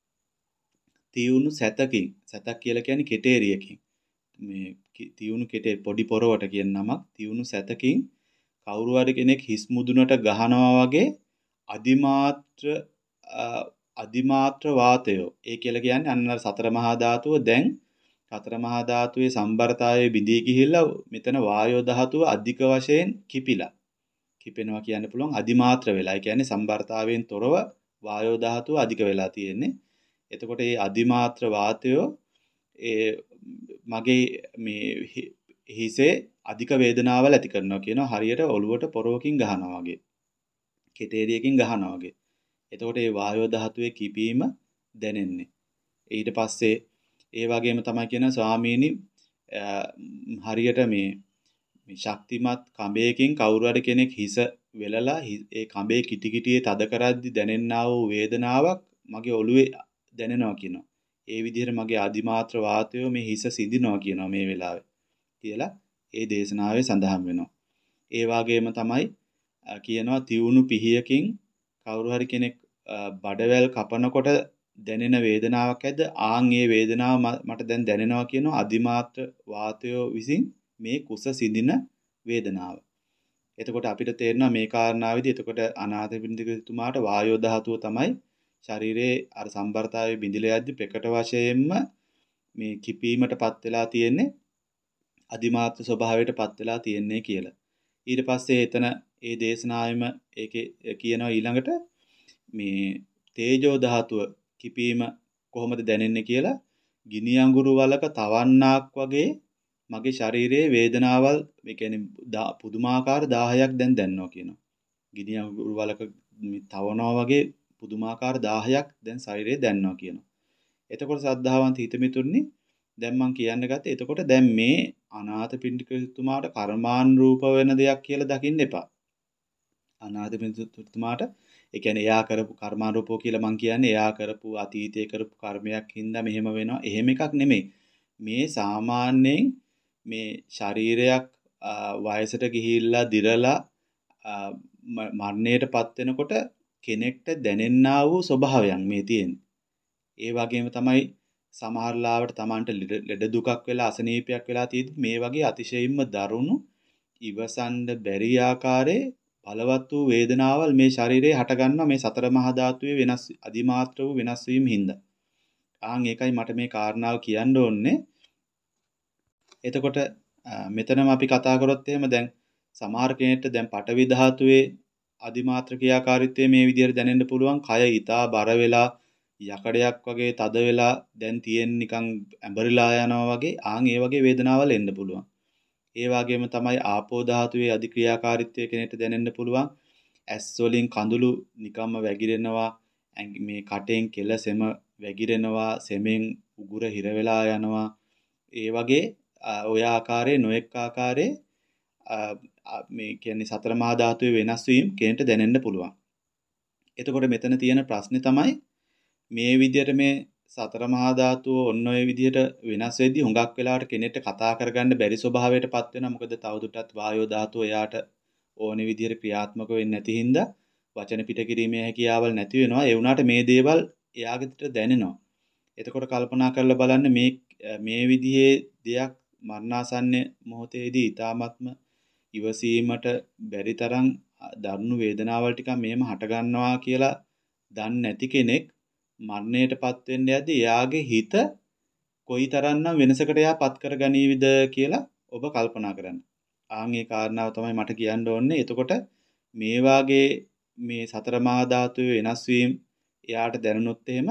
තියුණු සැතකින් සැතක් කියලා කියන්නේ කෙටේරියකින් මේ තියුණු කෙටේ පොඩි පොරවට කියන නමක් තියුණු සැතකින් කවුරු හරි කෙනෙක් හිස් මුදුනට ගහනවා වගේ අදිමාත්‍ර අදිමාත්‍ර වාතය ඒ කියලා කියන්නේ අන්න සතර මහා ධාතුව දැන් සතර මහා ධාතුවේ සම්බරතාවයේ බිඳී ගිහිල්ලා මෙතන වායෝ ධාතුව අධික වශයෙන් කිපිලා කිපෙනවා කියන්න පුළුවන් අදිමාත්‍ර වෙලා. ඒ කියන්නේ සම්බරතාවයෙන් තොරව වායෝ ධාතුව අධික වෙලා තියෙන්නේ. එතකොට මේ අදිමාත්‍ර වාතය ඒ මගේ මේ හිසේ අධික වේදනාවල් ඇති කරනවා කියනවා හරියට ඔළුවට පොරවකින් ගහනවා වගේ. කෙටේරියකින් ගහනවා වගේ. එතකොට මේ වායෝ ධාතුවේ කිපීම දැනෙන්නේ. ඊට පස්සේ ඒ වගේම තමයි කියන ස්වාමීනි හරියට මේ මේ ශක්තිමත් කඹයකින් කවුරු හරි කෙනෙක් හිස වෙලලා ඒ කඹේ කිටි කිටියේ තද කරද්දි දැනෙන්නා වූ වේදනාවක් මගේ ඔළුවේ දැනෙනවා කියනවා. ඒ විදිහට මගේ අදිමාත්‍ර වාතය මේ හිස සිඳිනවා කියනවා මේ වෙලාවේ. කියලා ඒ දේශනාවේ සඳහන් වෙනවා. ඒ වගේම තමයි කියනවා තියුණු පිහියකින් කවුරු හරි කෙනෙක් බඩවැල් කපනකොට දැනෙන වේදනාවක් ඇද්ද ආන් ඒ වේදනාව මට දැන් දැනෙනවා කියනවා අදිමාත්‍ර වාතය විසින් මේ කුස සිඳින වේදනාව. එතකොට අපිට තේරෙනවා මේ කාරණාවේදී එතකොට අනාථපිණ්ඩික තුමාට වායෝ ධාතුව තමයි ශරීරයේ අර සම්බරතාවයේ බිඳිලා යද්දි ප්‍රකට වශයෙන්ම මේ කිපීමටපත් වෙලා තියෙන්නේ අදිමාත්‍ර ස්වභාවයටපත් වෙලා තියෙන්නේ කියලා. ඊට පස්සේ එතන ඒ දේශනාවෙම ඒකේ කියනවා ඊළඟට මේ තේජෝ ධාතුව කිපීම කොහොමද දැනෙන්නේ කියලා ගිනි අඟුරු වලක තවන්නාක් වගේ මගේ ශරීරයේ වේදනාවල් මේ කියන්නේ පුදුමාකාර දාහයක් දැන් දැනනවා කියනවා. ගිනි අඟුරු වලක තවනවා වගේ පුදුමාකාර දාහයක් දැන් ශරීරයේ දැනනවා කියනවා. එතකොට සද්ධාවන්ත හිතමිතුරුනි දැන් මම කියන්න ගත්තේ එතකොට දැන් මේ අනාථපිණ්ඩික තුමාට කර්මානුරූප වෙන දෙයක් කියලා දකින්න එපා. අනාථපිණ්ඩික තුමාට ඒ කියන්නේ එයා කරපු කර්මානුරූපෝ කියලා මම කියන්නේ එයා කරපු අතීතයේ කරපු කර්මයක් හින්දා මෙහෙම වෙනවා. එහෙම එකක් නෙමෙයි. මේ සාමාන්‍යයෙන් මේ ශරීරයක් වයසට ගිහිල්ලා දිරලා මරණයටපත් වෙනකොට කෙනෙක්ට දැනෙන්නා වූ ස්වභාවයන් මේ තියෙන්නේ. ඒ වගේම තමයි සමහර ලාවට Tamanට ලෙඩ දුකක් වෙලා අසනීපයක් වෙලා තියෙද්දි මේ වගේ අතිශයින්ම දරුණු ඉවසන්න බැරි ආකාරයේ බලවත් වූ වේදනාවල් මේ ශරීරයේ හට ගන්නවා මේ සතර මහා ධාතුවේ වෙනස් අදිමාත්‍ර වූ වෙනස් වීම හින්දා. ආන් ඒකයි මට මේ කාරණාව කියන්න ඕනේ. එතකොට මෙතනම අපි කතා කරොත් එහෙම දැන් සමහර කෙනෙක්ට දැන් පඨවි ධාතුවේ අදිමාත්‍ර ක්‍රියාකාරීත්වය මේ විදිහට දැනෙන්න පුළුවන්. කය ඊටා බර වෙලා යකඩයක් වගේ තද වෙලා දැන් තියෙන නිකන් ඇඹරිලා යනවා වගේ ආන් ඒ වගේ වේදනාවල් එන්න පුළුවන්. ඒ වගේම තමයි ආපෝ ධාතුවේ අධික්‍රියාකාරීත්වය කෙනෙක්ට දැනෙන්න පුළුවන්. ඇස් වලින් කඳුළු නිකම්ම වැగిරෙනවා. මේ කටෙන් කෙල සෙම වැగిරෙනවා. සෙමෙන් උගුර හිර වෙලා යනවා. ඒ වගේ ඔය ආකාරයේ නොඑක් ආකාරයේ මේ කියන්නේ සතර මහා ධාතුවේ වෙනස් වීම කෙනෙක්ට දැනෙන්න පුළුවන්. එතකොට මෙතන තියෙන ප්‍රශ්නේ තමයි මේ විදිහට මේ සතර මහා ධාතුව ඔන්න ඔය විදිහට වෙනස් වෙද්දී හුඟක් වෙලාවට කෙනෙක්ට කතා කරගන්න බැරි ස්වභාවයටපත් වෙනවා. මොකද තවදුරටත් වායෝ ධාතුව එයාට ඕනේ විදිහට ක්‍රියාත්මක වෙන්නේ නැති හින්දා වචන පිට කිරීමේ හැකියාවල් නැති වෙනවා. ඒ වුණාට මේ දේවල් එයාගෙට දැනෙනවා. එතකොට කල්පනා කරලා බලන්න මේ මේ විදිහේ දෙයක් මරණාසන්න මොහොතේදී ඊ타ත්ම ඉවසීමට බැරි තරම් දරුණු වේදනාවල් ටිකක් මෙහෙම හට ගන්නවා කියලා දන්නේ නැති කෙනෙක් මරණයටපත් වෙන්න යද්දී එයාගේ හිත කොයිතරම්නම් වෙනසකට එයාපත් කරගනීවිද කියලා ඔබ කල්පනා කරන්න. ආන් ඒ කාරණාව තමයි මට කියන්න ඕනේ. එතකොට මේ වාගේ මේ සතර මහා ධාතුවේ වෙනස් වීම එයාට දැනුනොත් එහෙම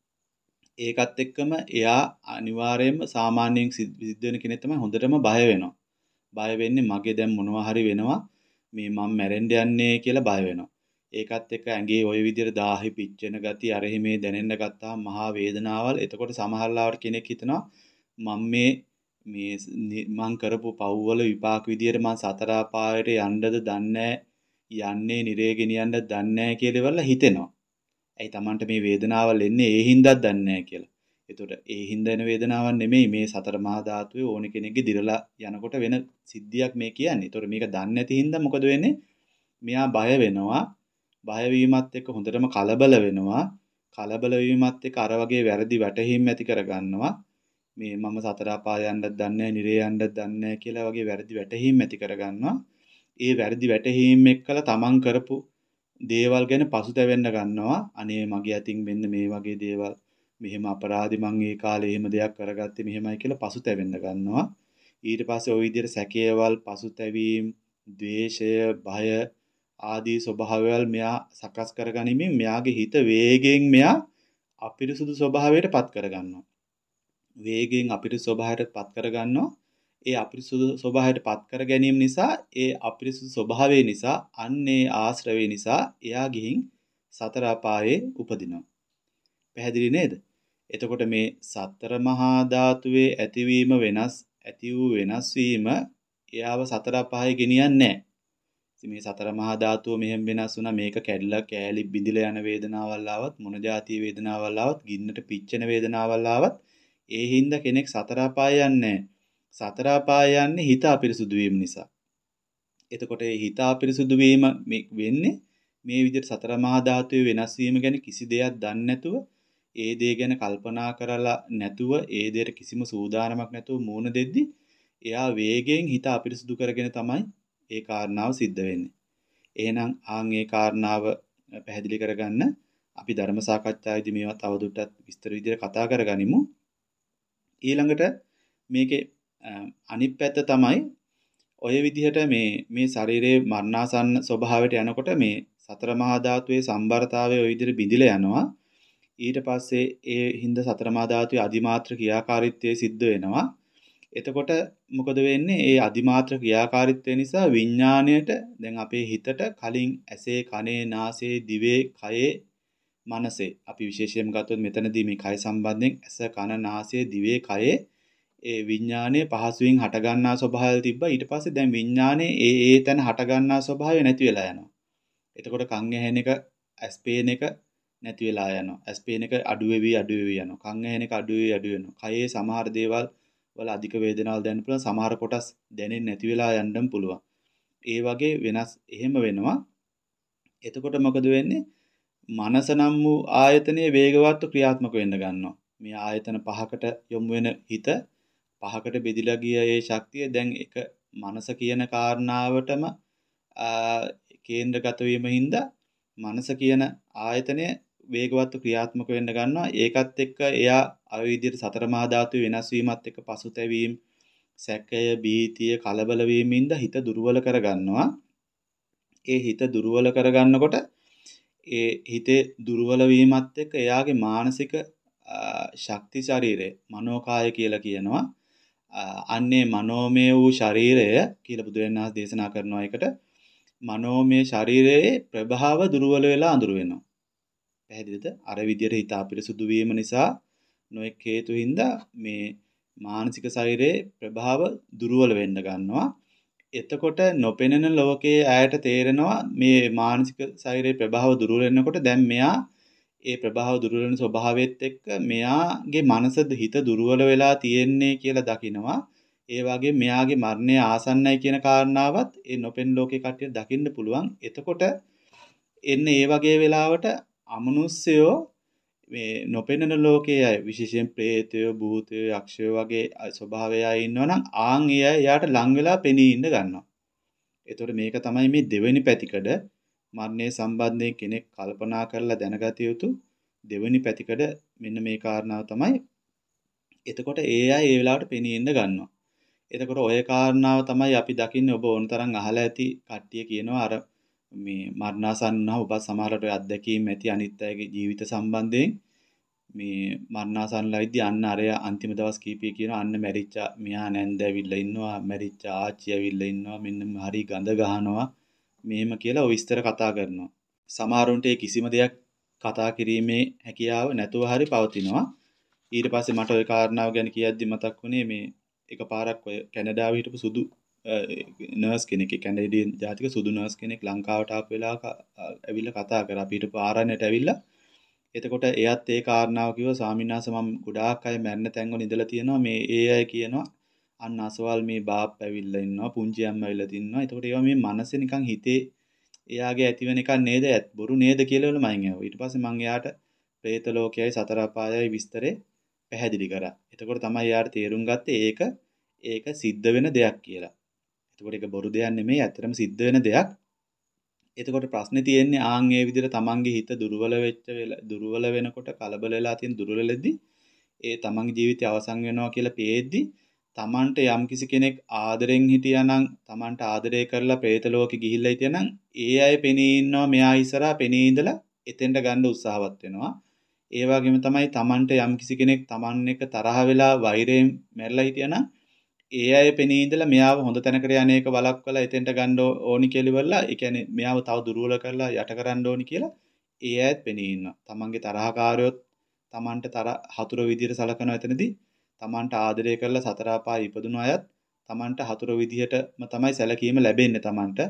ඒකත් එක්කම එයා අනිවාර්යයෙන්ම සාමාන්‍යයෙන් සිද්ධ වෙන කෙනෙක් තමයි හොඳටම බය වෙනවා. බය වෙන්නේ මගේ දැන් මොනවා හරි වෙනවා මේ මම මැරෙන්න යන්නේ කියලා බය වෙනවා. ඒකත් එක්ක ඇඟේ ওই විදිහට දාහි පිච්චෙන ගති අරහි මේ දැනෙන්න ගත්තාම මහා වේදනාවල්. එතකොට සමහරවිට කෙනෙක් හිතනවා මම මේ මේ මං කරපු පව්වල විපාක විදියට මං සතර අපායට යන්නද දන්නේ යන්නේ නිරේ ගෙනියන්නද දන්නේ කියලා ඉවරලා හිතෙනවා. ඇයි Tamanට මේ වේදනාවල් එන්නේ ඒ හින්දාත් දන්නේ නැහැ කියලා. එතකොට ඒ හින්දා එන වේදනාවක් නෙමෙයි මේ සතර මහා ධාතුවේ ඕන කෙනෙක්ගේ දිරලා යනකොට වෙන සිද්ධියක් මේ කියන්නේ. එතකොට මේක දන්නේ නැති හින්දා මොකද වෙන්නේ? මෙයා බය වෙනවා. බය වීමත් එක්ක හොඳටම කලබල වෙනවා. කලබල වීමත් එක්ක අර වගේ වැරදි වැටහීම් ඇති කරගන්නවා. මේ මම සතර අපාය යන්නත් දන්නේ නැහැ, නිරේ යන්නත් දන්නේ නැහැ කියලා වගේ වැරදි වැටහීම් ඇති කරගන්නවා. ඒ වැරදි වැටහීම් එක්කලා තමන් කරපු දේවල් ගැන පසුතැවෙන්න ගන්නවා. අනේ මගේ අතින් මෙන්න මේ වගේ දේවල් මෙහෙම අපරාධි මං ඒ කාලේ එහෙම දෙයක් කරගත්තේ මෙහෙමයි කියලා පසුතැවෙන්න ගන්නවා. ඊට පස්සේ ওই විදිහට සැකේවල්, පසුතැවීම්, ද්වේෂය, බය ආදී ස්වභාවයල් මෙයා සකස් කරගනිමින් මෙයාගේ හිත වේගයෙන් මෙයා අපිරිසුදු ස්වභාවයට පත් කරගන්නවා. වේගයෙන් අපිරිසුදු ස්වභාවයට පත් කරගන්නවා. ඒ අපිරිසුදු ස්වභාවයට පත් කර ගැනීම නිසා ඒ අපිරිසුදු ස්වභාවය නිසා අන්නේ ආශ්‍රවේ නිසා එයා ගිහින් සතර අපායේ උපදිනවා. පැහැදිලි නේද? එතකොට මේ සතර මහා ධාතුවේ ඇතිවීම වෙනස් ඇති වූ වෙනස් වීම එයාව සතර අපායේ ගෙනියන්නේ නැහැ. මේ සතර මහා ධාතුව මෙහෙම වෙනස් වුණා මේක කැඩිලා කෑලි බිඳිලා යන වේදනාවල් ආවත් මොන જાතිය වේදනාවල් ආවත් ගින්නට පිච්චෙන වේදනාවල් ආවත් ඒ හින්දා කෙනෙක් සතර අපායේ යන්නේ නැහැ. සතර අපාය යන්නේ හිත අපිරිසුදු වීම නිසා. එතකොට මේ හිත අපිරිසුදු වීම වෙන්නේ මේ විදිහට සතර මහා ධාතුවේ වෙනස් වීම ගැන කිසි දෙයක් දන්නේ නැතුව, ඒ දේ ගැන කල්පනා කරලා නැතුව, ඒ දෙයට කිසිම සූදානමක් නැතුව මූණ දෙද්දි එයා වේගයෙන් හිත අපිරිසුදු කරගෙන තමයි ඒ කාරණාව සිද්ධ වෙන්නේ. එහෙනම් ආන් ඒ කාරණාව පැහැදිලි කරගන්න අපි ධර්ම සාකච්ඡාවේදී මේවා තවදුරටත් විස්තර විදිහට කතා කරගනිමු. ඊළඟට මේකේ අනිත් පැත්ත තමයි ඔය විදිහට මේ මේ ශරීරයේ මරණාසන්න ස්වභාවයට යනකොට මේ සතර මහා ධාතුවේ සම්බරතාවය ඔය විදිහට බිඳිලා යනවා. ඊට පස්සේ ඒ හින්දා සතර මහා ධාතුවේ අදිමාත්‍ර ක්‍රියාකාරීත්වය සිද්ධ වෙනවා. එතකොට මොකද වෙන්නේ? ඒ අදිමාත්‍ර ක්‍රියාකාරීත්වය නිසා විඥාණයට දැන් අපේ හිතට කලින් ඇසේ, කනේ, නාසයේ, දිවේ, කයේ, මනසේ අපි විශේෂයෙන්ම ගත්තොත් මෙතනදී මේ කය සම්බන්ධයෙන් ඇස, කන, නාසය, දිවේ, කයේ ඒ විඥානයේ පහසුවෙන් හට ගන්නා ස්වභාවය තිබ්බා. ඊට පස්සේ දැන් විඥානයේ ඒ ඒ තැන හට ගන්නා ස්වභාවය නැති වෙලා යනවා. එතකොට කන් ඇහෙන එක, ඇස් පේන එක නැති වෙලා යනවා. ඇස් පේන එක අඩු වෙවි අඩු වෙවි යනවා. කන් ඇහෙන එක අඩු වෙවි අඩු වෙනවා. කයේ සමහර දේවල් වල අධික වේදනාවක් දැනෙන්න පුළුවන්. සමහර කොටස් දැනෙන්නේ නැති වෙලා යන්නම පුළුවන්. ඒ වගේ වෙනස් එහෙම වෙනවා. එතකොට මොකද වෙන්නේ? මනස නම් වූ ආයතනයේ වේගවත් ක්‍රියාත්මක වෙන්න ගන්නවා. මේ ආයතන පහකට යොමු වෙන හිත පහකට බෙදිලා ගිය ඒ ශක්තිය දැන් එක මනස කියන කාරණාවටම කේන්ද්‍රගත වීම හින්දා මනස කියන ආයතනය වේගවත් ක්‍රියාත්මක වෙන්න ගන්නවා. ඒකත් එක්ක එයා අර විදිහට සතර මහා ධාතුවේ වෙනස් වීමත් එක්ක පසුතැවීම, සැකය, භීතිය, කලබල වීමින්ද හිත දුර්වල කරගන්නවා. ඒ හිත දුර්වල කරගන්නකොට ඒ හිතේ දුර්වල වීමත් එක්ක එයාගේ මානසික ශක්ති ශරීරය මනෝකාය කියලා කියනවා. අන්නේ මනෝමය වූ ශරීරය කියලා බුදුරජාණන් වහන්සේ දේශනා කරනවා. එකට මනෝමය ශරීරයේ ප්‍රභාව දුර්වල වෙලා අඳුර වෙනවා. පැහැදිලිද? අර විදියට හිත අපිරිසුදු වීම නිසා නොඑක් හේතු හින්දා මේ මානසික ශරීරයේ ප්‍රභාව දුර්වල වෙන්න ගන්නවා. එතකොට නොපෙනෙන ලෝකයේ ඇයට තේරෙනවා මේ මානසික ශරීරයේ ප්‍රභාව දුර්වල වෙනකොට දැන් මෙයා ඒ ප්‍රභාව දුර්වල වෙන ස්වභාවයත් එක්ක මෙයාගේ මනසද හිත දුර්වල වෙලා තියෙන්නේ කියලා දකිනවා. ඒ වගේ මෙයාගේ මරණය ආසන්නයි කියන කාරණාවත් ඒ නොපෙන් ලෝකේ කට්ටිය දකින්න පුළුවන්. එතකොට එන්නේ ඒ වගේ වෙලාවට අමනුෂ්‍යයෝ මේ නොපෙනෙන ලෝකයේ අය විශේෂයෙන් ප්‍රේතයෝ, භූතයෝ, යක්ෂයෝ වගේ ස්වභාවය අය ඉන්නවනම් ආන් ඒ අය යාට ලං වෙලා පෙනී ඉන්න ගන්නවා. එතකොට මේක තමයි මේ දෙවෙනි පැතිකඩ මරණය සම්බන්ධයෙන් කෙනෙක් කල්පනා කරලා දැනගත යුතු දෙවෙනි පැතිකඩ මෙන්න මේ කාරණාව තමයි. එතකොට ඒ අය ඒ වෙලාවට පෙනී ඉන්න ගන්නවා. එතකොට ඔය කාරණාව තමයි අපි දකින්නේ ඔබ ඕනතරම් අහලා ඇති කට්ටිය කියනවා අර මේ මරණාසන්න වුණා ඔබ සමහරට ඔය අත්දැකීම් ඇති අනිත් අයගේ ජීවිත සම්බන්ධයෙන් මේ මරණාසන්නලයිදී අන්න අරය අන්තිම දවස් කීපය කියනවා අන්න මැරිච්ච මෙහා නැන්ද ඇවිල්ලා ඉන්නවා මැරිච්ච ආච්චි ඇවිල්ලා ඉන්නවා මෙන්න හරි ගඳ ගහනවා මෙහෙම කියලා ඔය විස්තර කතා කරනවා. සමහරුන්ට ඒ කිසිම දෙයක් කතා කිරීමේ හැකියාව නැතුව හරි පවතිනවා. ඊට පස්සේ මට ওই කාරණාව ගැන කියද්දි මතක් වුණේ මේ එකපාරක් ඔය කැනඩාවේ හිටපු සුදු නර්ස් කෙනෙක් කැනඩියන් ජාතික සුදු නර්ස් කෙනෙක් ලංකාවට ආපු වෙලාවක ඇවිල්ලා කතා කරා අපි හිටපු ආරණ්‍යයට ඇවිල්ලා. එතකොට එයත් ඒ කාරණාව කිව්වා ස්වාමීන් වහන්සේ මම ගොඩාක් අය මැරෙන තැන්වල ඉඳලා තියෙනවා මේ ඒ අය කියනවා අන්න අසවල් මේ බාප් ඇවිල්ලා ඉන්නවා පුංචි අම්මා ඇවිල්ලා ඉන්නවා. එතකොට ඒවා මේ මනසේ නිකන් හිතේ එයාගේ ඇතිවෙන එකක් නේද බොරු නේද කියලා වල මයින් ආවා. ඊට පස්සේ මම එයාට പ്രേත ලෝකයයි සතර අපායයි විස්තරේ පැහැදිලි කරා. එතකොට තමයි එයාට තේරුම් ගත්තේ ඒක ඒක සිද්ධ වෙන දෙයක් කියලා. එතකොට ඒක බොරු දෙයක් නෙමෙයි ඇත්තටම සිද්ධ වෙන දෙයක්. එතකොට ප්‍රශ්නේ තියෙන්නේ ආන් ඒ විදිහට තමන්ගේ හිත දුර්වල වෙච්ච වෙලා දුර්වල වෙනකොට කලබල වෙලා තියෙන දුර්වලෙද්දි ඒ තමන්ගේ ජීවිතය අවසන් වෙනවා කියලා පේද්දි තමන්ට යම්කිසි කෙනෙක් ආදරෙන් හිටියානම් තමන්ට ආදරය කරලා പ്രേත ලෝකෙ ගිහිල්ලා හිටියානම් ඒ අය පෙනී ඉන්නවා මෙයා ඉස්සරහා පෙනී ඉඳලා එතෙන්ට ගන්න උත්සාහවත් වෙනවා. ඒ වගේම තමයි තමන්ට යම්කිසි කෙනෙක් තමන් එක්ක තරහ වෙලා වෛරයෙන් මැරලා හිටියානම් ඒ අය පෙනී ඉඳලා මෙයාව හොඳ තැනකට යන්නේක වළක්වලා එතෙන්ට ගන්න ඕනි කියලා ඒ කියන්නේ මෙයාව තව දුර්වල කරලා යට කරන්න ඕනි කියලා ඒ අයත් පෙනී ඉන්නවා. තමන්ගේ තරහකාරයොත් තමන්ට තර හතුරු විදියට සලකනවා එතනදී තමන්ට ආදරය කරලා සතර අපායේ ඉපදුන අයත් තමන්ට හතුරු විදියටම තමයි සැලකීම ලැබෙන්නේ තමන්ට.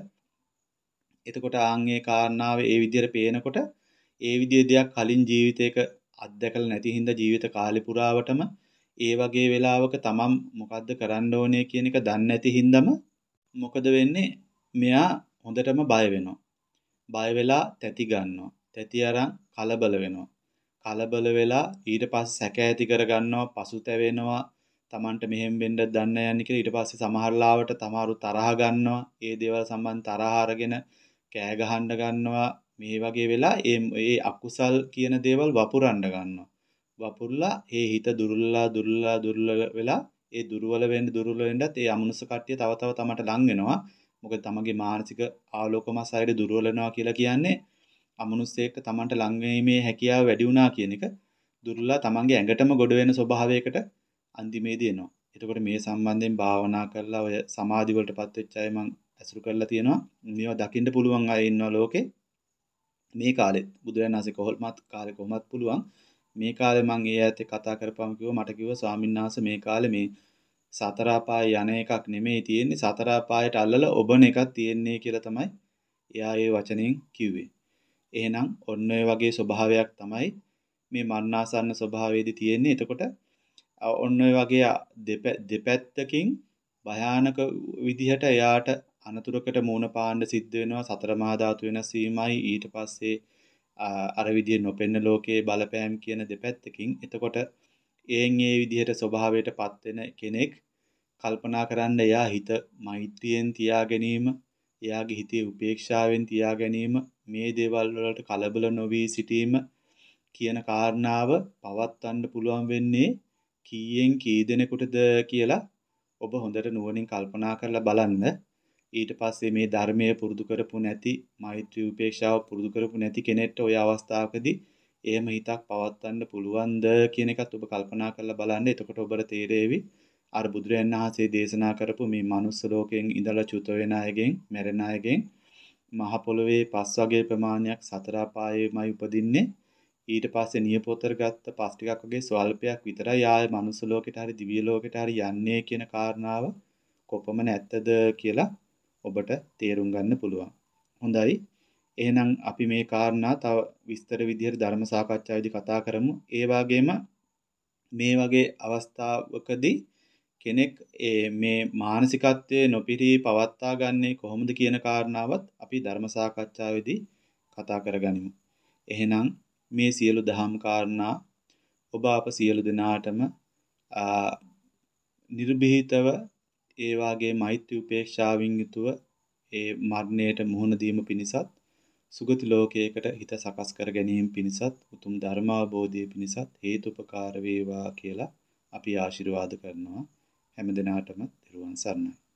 එතකොට ආන්ගේ කාරණාව ඒ විදියට පේනකොට ඒ විදිය දෙයක් කලින් ජීවිතයක අත්දැකලා නැති හින්දා ජීවිත කාලේ පුරාවටම ඒ වගේ වෙලාවක තමන් මොකද්ද කරන්න ඕනේ කියන එක දන්නේ නැති හින්දාම මොකද වෙන්නේ මෙයා හොඳටම බය වෙනවා. බය වෙලා තැති ගන්නවා. තැති අරන් කලබල වෙනවා. කලබල වෙලා ඊට පස්සේ සැක ඇති කර ගන්නවා, පසුතැවෙනවා. තමන්ට මෙහෙම වෙන්න දන්නේ යන්නේ කියලා ඊට පස්සේ සමහර ලාවට තමාරු තරහ ගන්නවා. ඒ දේවල් සම්බන්ධ තරහ අරගෙන කෑ ගහන්න ගන්නවා. මේ වගේ වෙලා ඒ ඒ අකුසල් කියන දේවල් වපුරන්න ගන්නවා. වපුරලා ඒ හිත දුර්වලලා දුර්වලලා දුර්වල වෙලා ඒ දුර්වල වෙන්න දුර්වල වෙන්නත් ඒ අමනුෂ්‍ය කට්ටිය තව තව තමට ලං වෙනවා. මොකද තමගේ මානසික ආලෝකමත් සයිඩ් දුර්වල වෙනවා කියලා කියන්නේ අමනුෂ්‍යයෙක් තමන්ට ලං වීමේ හැකියාව වැඩි වුණා කියන එක දුර්වලලා තමන්ගේ ඇඟටම ගොඩ වෙන ස්වභාවයකට අන්තිමේදී එනවා. එතකොට මේ සම්බන්ධයෙන් භාවනා කරලා ඔය සමාධි වලටපත් වෙච්ච අය මම ඇසුරු කරලා තියෙනවා. මේවා දකින්න පුළුවන් අය ඉන්නවා ලෝකේ. මේ කාලෙත් බුදුරජාණන් වහන්සේ කොහොමත් කාලේ කොහොමත් පුළුවන්. මේ කාලේ මම ඒ ඇත්තේ කතා කරපුවම කිව්වා මට කිව්වා ස්වාමීන් වහන්සේ මේ කාලේ මේ සතර අපාය යන එකක් නෙමෙයි තියෙන්නේ සතර අපායට අල්ලලා ඔබන එකක් තියෙන්නේ කියලා තමයි එයා ඒ වචනෙන් කිව්වේ. එහෙනම් ඔන්න ඔය වගේ ස්වභාවයක් තමයි මේ මරණාසන්න ස්වභාවයේදී තියෙන්නේ. එතකොට ඔන්න ඔය වගේ දෙපැත්තකින් භයානක විදිහට එයාට අනතුරකට මුහුණ පාන්න සිද්ධ වෙනවා. සතර මහා ධාතු වෙනස් වීමයි ඊට පස්සේ අර විදිහේ නොපෙන්න ලෝකයේ බලපෑම් කියන දෙපැත්තකින්. එතකොට එයෙන් ඒ විදිහට ස්වභාවයටපත් වෙන කෙනෙක් කල්පනා කරන්න එයා හිත මෛත්‍රියෙන් තියා ගැනීම, එයාගේ හිතේ උපේක්ෂාවෙන් තියා ගැනීම, මේ දේවල් වලට කලබල නොවි සිටීම කියන කාරණාව පවත්වන්න පුළුවන් වෙන්නේ කීයෙන් කී දෙනෙකුටද කියලා ඔබ හොඳට නුවණින් කල්පනා කරලා බලන්න. ඊට පස්සේ මේ ධර්මයේ පුරුදු කරපු නැති, මෛත්‍රී උපේක්ෂාව පුරුදු කරපු නැති කෙනෙක්ට ওই අවස්ථාවකදී එහෙම හිතක් පවත්වන්න පුළුවන්ද කියන එකත් ඔබ කල්පනා කරලා බලන්න. එතකොට ඔබට තේරෙවි අර බුදුරයන් වහන්සේ දේශනා කරපු මේ මනුස්ස ලෝකයෙන් ඉඳලා චුත වෙන අයගෙන්, මැරෙන අයගෙන් මහ පොළොවේ පස් වගේ ප්‍රමාණයක් සතර අපායේමයි උපදින්නේ. ඊට පස්සේ නියපොතර ගත්ත පස් ටිකක් වගේ ස්වල්පයක් විතරයි ආයේ මනුස්ස ලෝකෙට හරි දිව්‍ය ලෝකෙට හරි යන්නේ කියන කාරණාව කොපමණ ඇත්තද කියලා ඔබට තේරුම් ගන්න පුළුවන්. හොඳයි. එහෙනම් අපි මේ කාරණා තව විස්තර විදිහට ධර්ම සාකච්ඡාවේදී කතා කරමු. ඒ වගේම මේ වගේ අවස්ථාවකදී කෙනෙක් ඒ මේ මානසිකත්වයේ නොපිරී පවත්වා ගන්නේ කොහොමද කියන කාරණාවත් අපි ධර්ම සාකච්ඡාවේදී කතා කරගනිමු. එහෙනම් මේ සියලු දහම් කාරණා ඔබ අප සියලු දෙනාටම නිර්භීතව ඒ වාගේ මෛත්‍රී උපේක්ෂාවෙන් යුතුව ඒ මරණයට මුහුණ දීම පිණිසත් සුගති ලෝකයකට හිත සකස් කර ගැනීම පිණිසත් උතුම් ධර්මාභෝධය පිණිසත් හේතුපකාර වේවා කියලා අපි ආශිර්වාද කරනවා. හැම දිනාටම තෙරුවන් සරණයි.